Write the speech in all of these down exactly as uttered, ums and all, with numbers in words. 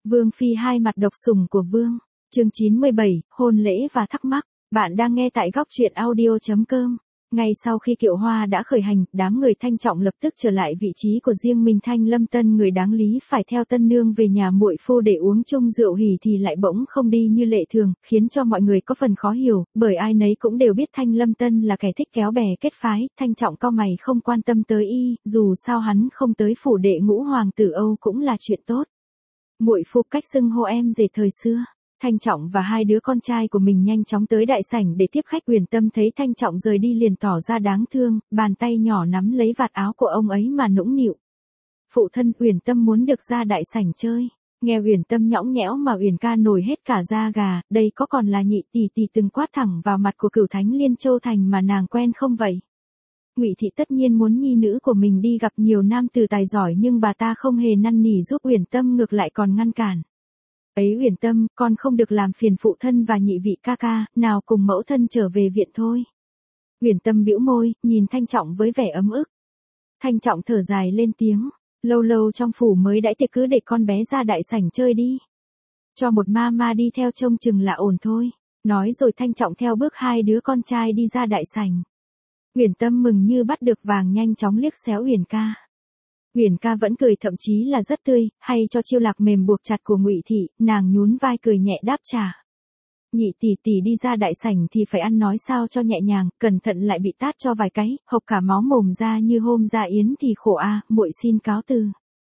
Vương phi hai mặt độc sủng của vương. Chương chín mươi bảy, hôn lễ và thắc mắc. Bạn đang nghe tại góc truyện audio chấm com. Ngay sau khi kiệu hoa đã khởi hành, đám người Thanh Trọng lập tức trở lại vị trí của riêng mình. Thanh Lâm Tân người đáng lý phải theo tân nương về nhà muội phu để uống chung rượu hỉ thì lại bỗng không đi như lệ thường, khiến cho mọi người có phần khó hiểu, bởi ai nấy cũng đều biết Thanh Lâm Tân là kẻ thích kéo bè kết phái. Thanh Trọng cau mày không quan tâm tới y, dù sao hắn không tới phủ đệ ngũ hoàng tử Âu cũng là chuyện tốt. Muội phu cách xưng hô em rể thời xưa. Thanh Trọng và hai đứa con trai của mình nhanh chóng tới đại sảnh để tiếp khách. Uyển Tâm thấy Thanh Trọng rời đi liền tỏ ra đáng thương, bàn tay nhỏ nắm lấy vạt áo của ông ấy mà nũng nịu. Phụ thân, Uyển Tâm muốn được ra đại sảnh chơi. Nghe Uyển Tâm nhõng nhẽo mà Uyển ca nổi hết cả da gà, đây có còn là nhị tỷ tỷ từng quát thẳng vào mặt của Cửu Thánh Liên Châu Thành mà nàng quen không vậy? Ngụy thị tất nhiên muốn nhi nữ của mình đi gặp nhiều nam tử tài giỏi, nhưng bà ta không hề năn nỉ giúp Uyển Tâm, ngược lại còn ngăn cản. Ấy Uyển Tâm, con không được làm phiền phụ thân và nhị vị ca ca, nào cùng mẫu thân trở về viện thôi. Uyển Tâm bĩu môi, nhìn Thanh Trọng với vẻ ấm ức. Thanh Trọng thở dài lên tiếng, lâu lâu trong phủ mới đãi tiệc, cứ để con bé ra đại sảnh chơi đi. Cho một ma ma đi theo trông chừng là ổn thôi. Nói rồi Thanh Trọng theo bước hai đứa con trai đi ra đại sảnh. Uyển Tâm mừng như bắt được vàng, nhanh chóng liếc xéo Uyển ca. Uyển ca vẫn cười, thậm chí là rất tươi, hay cho chiêu lạc mềm buộc chặt của Ngụy thị, nàng nhún vai cười nhẹ đáp trả. Nhị tỷ tỷ đi ra đại sảnh thì phải ăn nói sao cho nhẹ nhàng, cẩn thận lại bị tát cho vài cái, hộc cả máu mồm ra như hôm ra yến thì khổ a, muội xin cáo từ.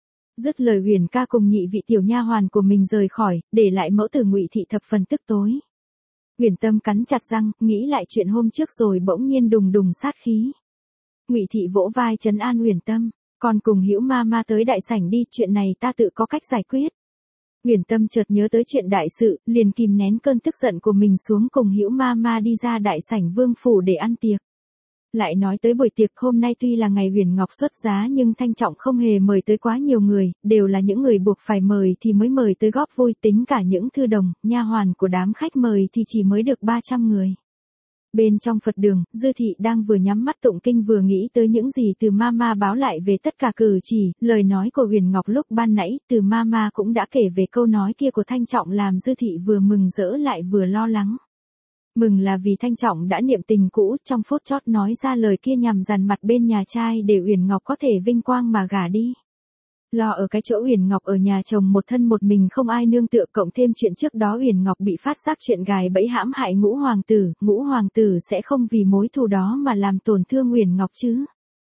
Dứt lời Uyển ca cùng nhị vị tiểu nha hoàn của mình rời khỏi, để lại mẫu tử Ngụy thị thập phần tức tối. Uyển Tâm cắn chặt răng, nghĩ lại chuyện hôm trước rồi bỗng nhiên đùng đùng sát khí. Ngụy thị vỗ vai trấn an Uyển Tâm. Con cùng Hữu ma ma tới đại sảnh đi, chuyện này ta tự có cách giải quyết. Uyển Tâm chợt nhớ tới chuyện đại sự, liền kìm nén cơn tức giận của mình xuống, cùng Hữu ma ma đi ra đại sảnh vương phủ để ăn tiệc. Lại nói tới buổi tiệc hôm nay, tuy là ngày Huyền Ngọc xuất giá nhưng Thanh Trọng không hề mời tới quá nhiều người, đều là những người buộc phải mời thì mới mời tới góp vui, tính cả những thư đồng, nha hoàn của đám khách mời thì chỉ mới được ba trăm người. Bên trong Phật đường, Dư thị đang vừa nhắm mắt tụng kinh vừa nghĩ tới những gì từ Mama báo lại về tất cả cử chỉ, lời nói của Huyền Ngọc lúc ban nãy. Từ Mama cũng đã kể về câu nói kia của Thanh Trọng, làm Dư thị vừa mừng rỡ lại vừa lo lắng. Mừng là vì Thanh Trọng đã niệm tình cũ, trong phút chót nói ra lời kia nhằm dằn mặt bên nhà trai để Uyển Ngọc có thể vinh quang mà gả đi. Lo ở cái chỗ Uyển Ngọc ở nhà chồng một thân một mình không ai nương tựa, cộng thêm chuyện trước đó Uyển Ngọc bị phát giác chuyện gài bẫy hãm hại ngũ hoàng tử, ngũ hoàng tử sẽ không vì mối thù đó mà làm tổn thương Uyển Ngọc chứ.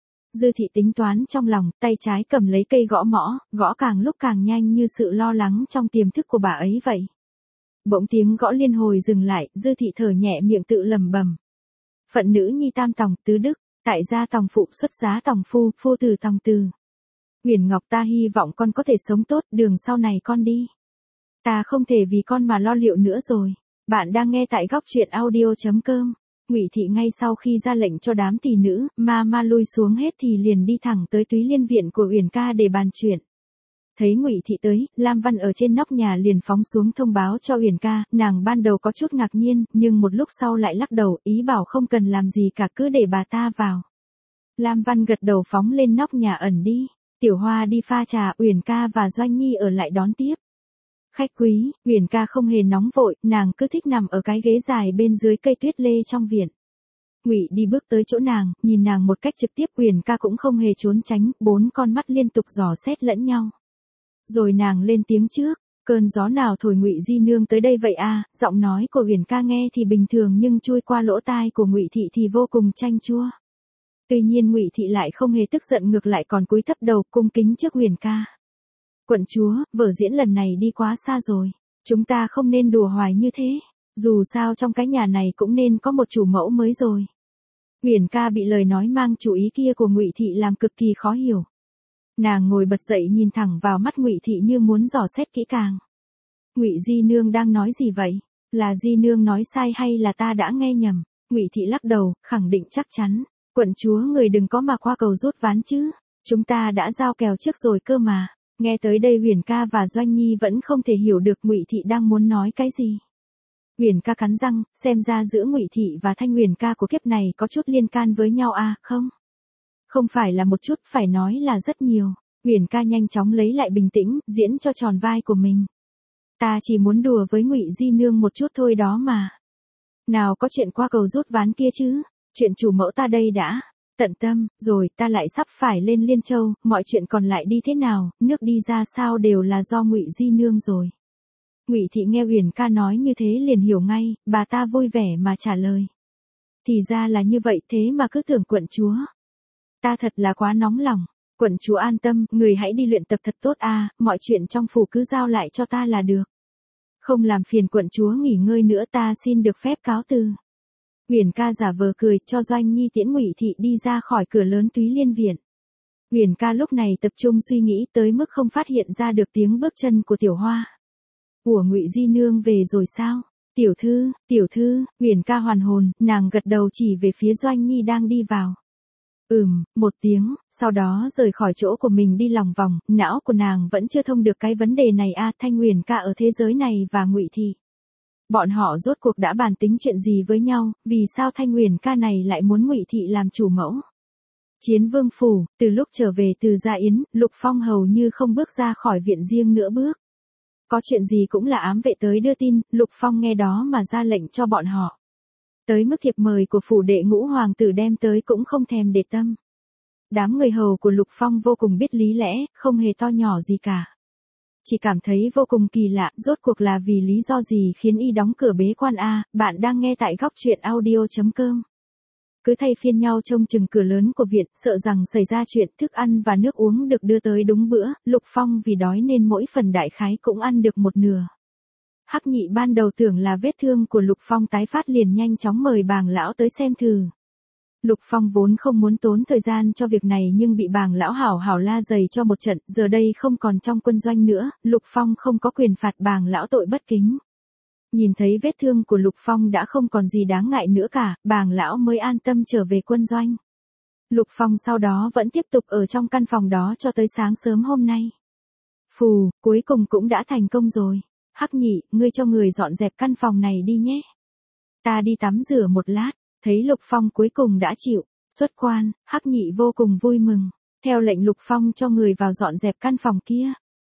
Dư thị tính toán trong lòng, tay trái cầm lấy cây gõ mõ, gõ càng lúc càng nhanh như sự lo lắng trong tiềm thức của bà ấy vậy. Bỗng tiếng gõ liên hồi dừng lại, Dư thị thở nhẹ miệng tự lẩm bẩm. Phận nữ nhi tam tòng tứ đức, tại gia tòng phụ xuất giá tòng phu, phu tử tòng từ. Uyển Ngọc, ta hy vọng con có thể sống tốt, đường sau này con đi. Ta không thể vì con mà lo liệu nữa rồi. Bạn đang nghe tại góc truyện audio chấm com. Ngụy thị ngay sau khi ra lệnh cho đám tỷ nữ, ma ma lui xuống hết thì liền đi thẳng tới Túy Liên viện của Uyển ca để bàn chuyện. Thấy Ngụy thị tới, Lam Văn ở trên nóc nhà liền phóng xuống thông báo cho Uyển ca, nàng ban đầu có chút ngạc nhiên, nhưng một lúc sau lại lắc đầu, ý bảo không cần làm gì cả, cứ để bà ta vào. Lam Văn gật đầu phóng lên nóc nhà ẩn đi. Tiểu Hoa đi pha trà, Uyển ca và Doanh Nhi ở lại đón tiếp. Khách quý, Uyển ca không hề nóng vội, nàng cứ thích nằm ở cái ghế dài bên dưới cây tuyết lê trong viện. Ngụy đi bước tới chỗ nàng, nhìn nàng một cách trực tiếp, Uyển ca cũng không hề trốn tránh, bốn con mắt liên tục dò xét lẫn nhau. Rồi nàng lên tiếng trước, cơn gió nào thổi Ngụy di nương tới đây vậy a? Giọng nói của Uyển ca nghe thì bình thường nhưng chui qua lỗ tai của Ngụy thị thì vô cùng chanh chua. Tuy nhiên Ngụy thị lại không hề tức giận, ngược lại còn cúi thấp đầu cung kính trước Uyển ca. Quận chúa, vở diễn lần này đi quá xa rồi, chúng ta không nên đùa hoài như thế, dù sao trong cái nhà này cũng nên có một chủ mẫu mới rồi. Uyển ca bị lời nói mang chủ ý kia của Ngụy thị làm cực kỳ khó hiểu. Nàng ngồi bật dậy nhìn thẳng vào mắt Ngụy thị như muốn dò xét kỹ càng. Ngụy di nương đang nói gì vậy? Là di nương nói sai hay là ta đã nghe nhầm? Ngụy thị lắc đầu, khẳng định chắc chắn. Quận chúa, người đừng có mà qua cầu rút ván chứ, chúng ta đã giao kèo trước rồi cơ mà. Nghe tới đây Uyển ca và Doanh Nhi vẫn không thể hiểu được Ngụy thị đang muốn nói cái gì. Uyển ca cắn răng, xem ra giữa Ngụy thị và Thanh Uyển ca của kiếp này có chút liên can với nhau à, không? Không phải là một chút, phải nói là rất nhiều. Uyển ca nhanh chóng lấy lại bình tĩnh, diễn cho tròn vai của mình. Ta chỉ muốn đùa với Ngụy Di Nương một chút thôi đó mà. Nào có chuyện qua cầu rút ván kia chứ, chuyện chủ mẫu ta đây đã tận tâm, rồi ta lại sắp phải lên Liên Châu, mọi chuyện còn lại đi thế nào, nước đi ra sao đều là do Ngụy Di Nương rồi. Ngụy Thị nghe Uyển ca nói như thế liền hiểu ngay, bà ta vui vẻ mà trả lời. Thì ra là như vậy, thế mà cứ tưởng quận chúa. Ta thật là quá nóng lòng, quận chúa an tâm, người hãy đi luyện tập thật tốt a, mọi chuyện trong phủ cứ giao lại cho ta là được. Không làm phiền quận chúa nghỉ ngơi nữa, ta xin được phép cáo từ. Uyển ca giả vờ cười cho Doanh Nhi tiễn Ngụy Thị đi ra khỏi cửa lớn Túy Liên viện. Uyển ca lúc này tập trung suy nghĩ tới mức không phát hiện ra được tiếng bước chân của Tiểu Hoa. Của Ngụy Di Nương về rồi sao? Tiểu thư, tiểu thư, Uyển ca hoàn hồn, nàng gật đầu chỉ về phía Doanh Nhi đang đi vào. Ừm, một tiếng, sau đó rời khỏi chỗ của mình đi lòng vòng, não của nàng vẫn chưa thông được cái vấn đề này a, Thanh Uyển ca ở thế giới này và Ngụy Thị. Bọn họ rốt cuộc đã bàn tính chuyện gì với nhau, vì sao Thanh Uyển ca này lại muốn Ngụy Thị làm chủ mẫu? Chiến Vương phủ, từ lúc trở về từ Gia Yến, Lục Phong hầu như không bước ra khỏi viện riêng nữa bước. Có chuyện gì cũng là ám vệ tới đưa tin, Lục Phong nghe đó mà ra lệnh cho bọn họ. Tới mức thiệp mời của phủ đệ ngũ hoàng tử đem tới cũng không thèm để tâm. Đám người hầu của Lục Phong vô cùng biết lý lẽ, không hề to nhỏ gì cả. Chỉ cảm thấy vô cùng kỳ lạ, rốt cuộc là vì lý do gì khiến y đóng cửa bế quan a, bạn đang nghe tại góc truyện audio chấm com. Cứ thay phiên nhau trông chừng cửa lớn của viện, sợ rằng xảy ra chuyện thức ăn và nước uống được đưa tới đúng bữa, Lục Phong vì đói nên mỗi phần đại khái cũng ăn được một nửa. Hắc Nhị ban đầu tưởng là vết thương của Lục Phong tái phát liền nhanh chóng mời bàng lão tới xem thử. Lục Phong vốn không muốn tốn thời gian cho việc này nhưng bị bàng lão hảo hảo la dày cho một trận, giờ đây không còn trong quân doanh nữa, Lục Phong không có quyền phạt bàng lão tội bất kính. Nhìn thấy vết thương của Lục Phong đã không còn gì đáng ngại nữa cả, bàng lão mới an tâm trở về quân doanh. Lục Phong sau đó vẫn tiếp tục ở trong căn phòng đó cho tới sáng sớm hôm nay. Phù, cuối cùng cũng đã thành công rồi. Hắc Nhị, ngươi cho người dọn dẹp căn phòng này đi nhé. Ta đi tắm rửa một lát, thấy Lục Phong cuối cùng đã chịu xuất quan, Hắc Nhị vô cùng vui mừng, theo lệnh Lục Phong cho người vào dọn dẹp căn phòng kia.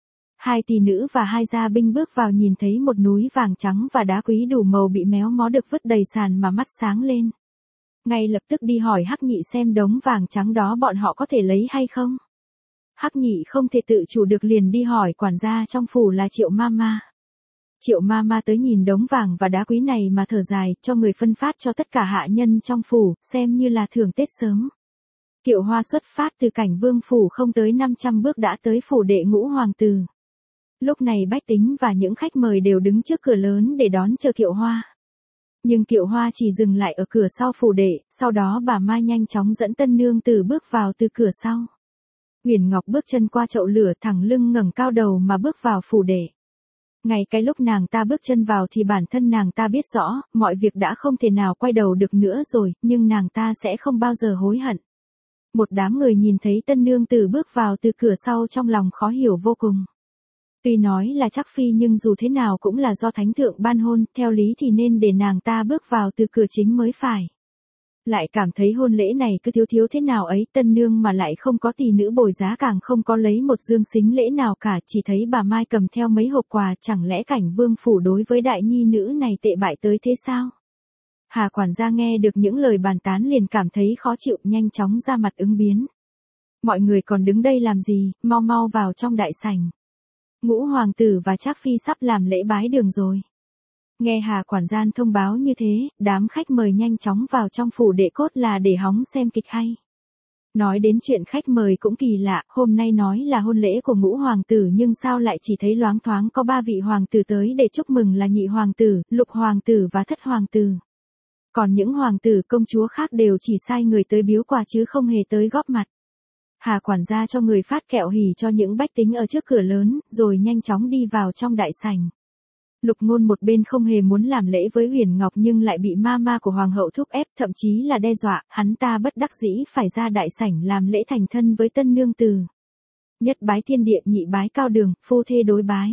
Hai tỷ nữ và hai gia binh bước vào nhìn thấy một núi vàng trắng và đá quý đủ màu bị méo mó được vứt đầy sàn mà mắt sáng lên. Ngay lập tức đi hỏi Hắc Nhị xem đống vàng trắng đó bọn họ có thể lấy hay không. Hắc Nhị không thể tự chủ được liền đi hỏi quản gia trong phủ là Triệu Mama. Triệu Mama tới nhìn đống vàng và đá quý này mà thở dài, cho người phân phát cho tất cả hạ nhân trong phủ, xem như là thưởng Tết sớm. Kiệu Hoa xuất phát từ Cảnh Vương phủ không tới năm trăm bước đã tới phủ đệ ngũ hoàng tử. Lúc này bách tính và những khách mời đều đứng trước cửa lớn để đón chờ Kiệu Hoa. Nhưng Kiệu Hoa chỉ dừng lại ở cửa sau phủ đệ, sau đó bà Mai nhanh chóng dẫn tân nương tử bước vào từ cửa sau. Uyển Ngọc bước chân qua chậu lửa thẳng lưng ngẩng cao đầu mà bước vào phủ đệ. Ngay cái lúc nàng ta bước chân vào thì bản thân nàng ta biết rõ, mọi việc đã không thể nào quay đầu được nữa rồi, nhưng nàng ta sẽ không bao giờ hối hận. Một đám người nhìn thấy tân nương tử bước vào từ cửa sau trong lòng khó hiểu vô cùng. Tuy nói là chắc phi nhưng dù thế nào cũng là do thánh thượng ban hôn, theo lý thì nên để nàng ta bước vào từ cửa chính mới phải. Lại cảm thấy hôn lễ này cứ thiếu thiếu thế nào ấy, tân nương mà lại không có tỷ nữ bồi giá càng không có lấy một dương xính lễ nào cả, chỉ thấy bà Mai cầm theo mấy hộp quà, chẳng lẽ Cảnh Vương phủ đối với đại nhi nữ này tệ bại tới thế sao? Hà quản gia nghe được những lời bàn tán liền cảm thấy khó chịu, nhanh chóng ra mặt ứng biến. Mọi người còn đứng đây làm gì, mau mau vào trong đại sảnh. Ngũ hoàng tử và Trác phi sắp làm lễ bái đường rồi. Nghe Hà quản gia thông báo như thế, đám khách mời nhanh chóng vào trong phủ đệ cốt là để hóng xem kịch hay. Nói đến chuyện khách mời cũng kỳ lạ, hôm nay nói là hôn lễ của ngũ hoàng tử nhưng sao lại chỉ thấy loáng thoáng có ba vị hoàng tử tới để chúc mừng là nhị hoàng tử, lục hoàng tử và thất hoàng tử. Còn những hoàng tử công chúa khác đều chỉ sai người tới biếu quà chứ không hề tới góp mặt. Hà quản gia cho người phát kẹo hỉ cho những bách tính ở trước cửa lớn, rồi nhanh chóng đi vào trong đại sảnh. Lục Ngôn một bên không hề muốn làm lễ với Uyển Ngọc nhưng lại bị mama của hoàng hậu thúc ép, thậm chí là đe dọa, hắn ta bất đắc dĩ phải ra đại sảnh làm lễ thành thân với tân nương tử. Nhất bái thiên địa, nhị bái cao đường, phu thê đối bái.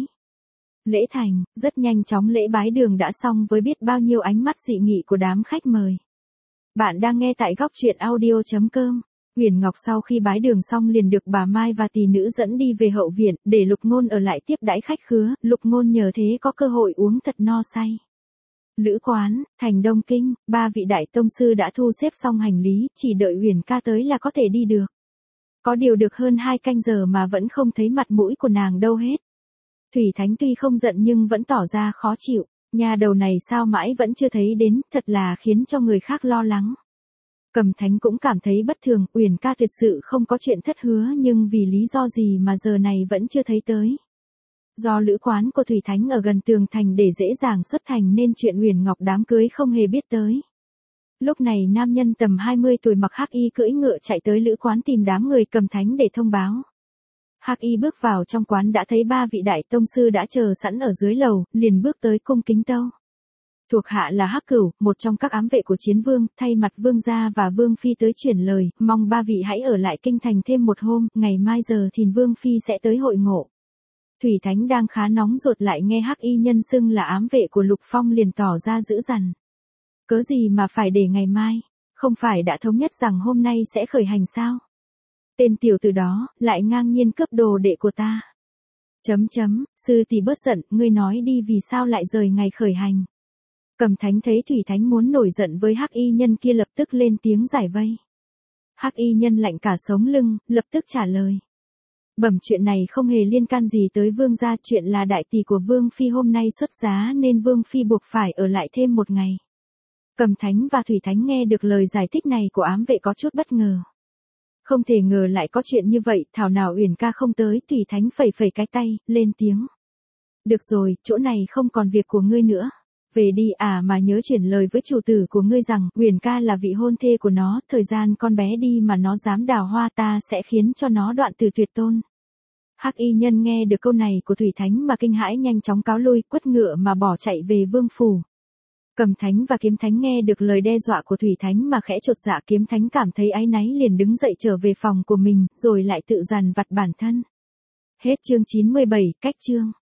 Lễ thành, rất nhanh chóng lễ bái đường đã xong với biết bao nhiêu ánh mắt dị nghị của đám khách mời. Bạn đang nghe tại góc truyện audio chấm com. Huyền Ngọc sau khi bái đường xong liền được bà Mai và tỷ nữ dẫn đi về hậu viện, để Lục Ngôn ở lại tiếp đãi khách khứa, Lục Ngôn nhờ thế có cơ hội uống thật no say. Lữ Quán, thành Đông Kinh, ba vị đại tông sư đã thu xếp xong hành lý, chỉ đợi Huyền ca tới là có thể đi được. Có điều được hơn hai canh giờ mà vẫn không thấy mặt mũi của nàng đâu hết. Thủy Thánh tuy không giận nhưng vẫn tỏ ra khó chịu, nhà đầu này sao mãi vẫn chưa thấy đến, thật là khiến cho người khác lo lắng. Cầm Thánh cũng cảm thấy bất thường, Uyển ca thật sự không có chuyện thất hứa nhưng vì lý do gì mà giờ này vẫn chưa thấy tới. Do lữ quán của Thủy Thánh ở gần tường thành để dễ dàng xuất thành nên chuyện Uyển Ngọc đám cưới không hề biết tới. Lúc này nam nhân tầm hai mươi tuổi mặc hắc y cưỡi ngựa chạy tới lữ quán tìm đám người Cầm Thánh để thông báo. Hắc y bước vào trong quán đã thấy ba vị đại tông sư đã chờ sẵn ở dưới lầu, liền bước tới cung kính tâu. Thuộc hạ là Hắc Cửu, một trong các ám vệ của Chiến Vương, thay mặt Vương gia và Vương Phi tới chuyển lời, mong ba vị hãy ở lại kinh thành thêm một hôm, ngày mai giờ thì Vương Phi sẽ tới hội ngộ. Thủy Thánh đang khá nóng ruột lại nghe Hắc y nhân xưng là ám vệ của Lục Phong liền tỏ ra dữ dằn. Cớ gì mà phải để ngày mai, không phải đã thống nhất rằng hôm nay sẽ khởi hành sao? Tên tiểu tử đó, lại ngang nhiên cướp đồ đệ của ta. Chấm chấm, sư tỷ bớt giận, ngươi nói đi vì sao lại rời ngày khởi hành. Cầm Thánh thấy Thủy Thánh muốn nổi giận với Hắc y nhân kia lập tức lên tiếng giải vây. Hắc y nhân lạnh cả sống lưng, lập tức trả lời. Bẩm chuyện này không hề liên can gì tới Vương gia, chuyện là đại tỷ của Vương Phi hôm nay xuất giá nên Vương Phi buộc phải ở lại thêm một ngày. Cầm Thánh và Thủy Thánh nghe được lời giải thích này của ám vệ có chút bất ngờ. Không thể ngờ lại có chuyện như vậy, thảo nào Uyển ca không tới, Thủy Thánh phẩy phẩy cái tay, lên tiếng. Được rồi, chỗ này không còn việc của ngươi nữa. Về đi à mà nhớ chuyển lời với chủ tử của ngươi rằng, Uyển ca là vị hôn thê của nó, thời gian con bé đi mà nó dám đào hoa ta sẽ khiến cho nó đoạn từ tuyệt tôn. Hắc y nhân nghe được câu này của Thủy Thánh mà kinh hãi nhanh chóng cáo lui, quất ngựa mà bỏ chạy về vương phủ. Cầm Thánh và Kiếm Thánh nghe được lời đe dọa của Thủy Thánh mà khẽ chột dạ, Kiếm Thánh cảm thấy áy náy liền đứng dậy trở về phòng của mình, rồi lại tự dằn vặt bản thân. Hết chương chín mươi bảy, cách chương.